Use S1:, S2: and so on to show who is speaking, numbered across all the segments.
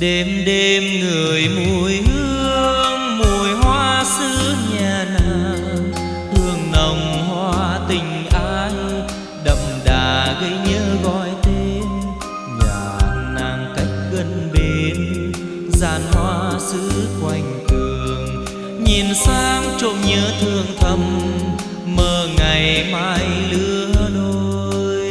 S1: Đêm đêm ngửi mùi hương, mùi hoa xứ nhà nàng, hương nồng hoa tình ái đậm đà gây nhớ gọi tên. Nhà nàng cách gần bên, giàn hoa xứ quanh tường, nhìn sang trộm nhớ thương thầm, mơ ngày mai lứa đôi.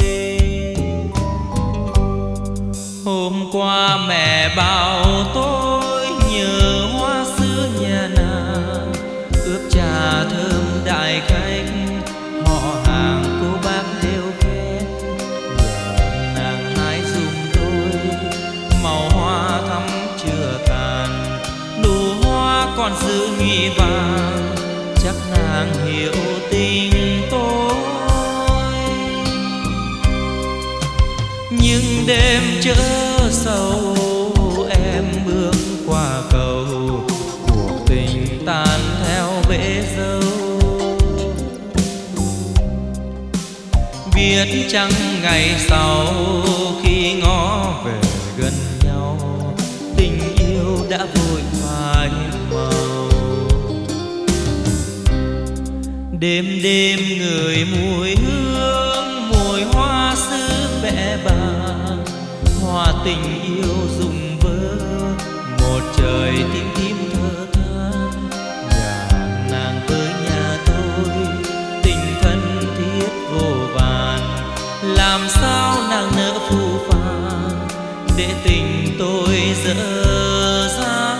S1: Hôm qua mẹ bảo tôi nhớ hoa xưa nhà nàng, ướp trà thơm đại khách, họ hàng cô bác đều khen. Nhờ nàng hái giùm tôi, màu hoa thắm chưa tàn, nụ hoa còn giữ nhụy vàng, chắc nàng hiểu tình tôi. Nhưng đêm chớ sầu, em bước qua cầu, cuộc tình tan theo bể dâu. Biết chăng ngày sau khi ngó về gần nhau, tình yêu đã vội phai màu. Đêm đêm ngửi mùi hương, mùi hoa xứ bẽ bàng, hoa tình yêu rụng vỡ, một trời tím tím thơ than. Nhà nàng với nhà tôi, tình thân thiết vô vàn, làm sao nàng nỡ phũ phàng để tình tôi dở dang.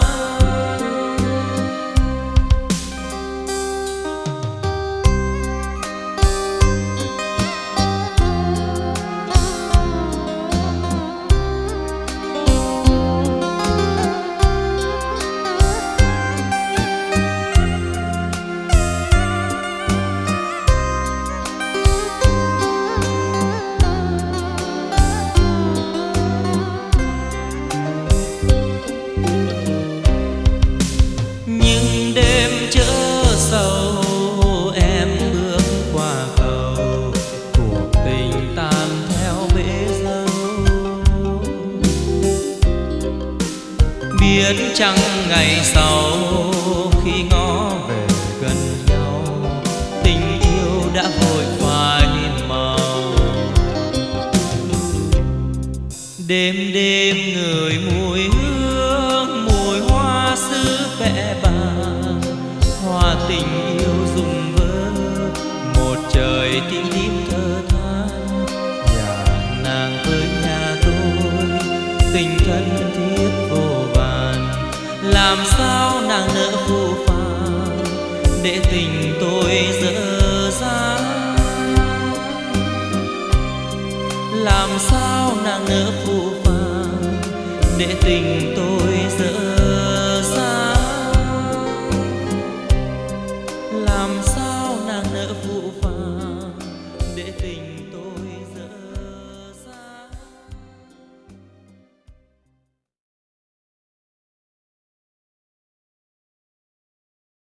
S1: Em bước qua cầu, cuộc tình tan theo bể dâu. Biết chăng ngày sau khi ngó về gần nhau, tình yêu đã vội phai màu. Đêm đêm ngửi mùi hương, mùi hoa xứ bẽ bàng, hoa tình yêu rụng vỡ, một trời tím tím thơ than. Nhà nàng với nhà tôi, tình thân thiết vô vàn, làm sao nàng nỡ phũ phàng để tình tôi dở dang. Làm sao nàng nỡ phũ phàng để tình tôi dở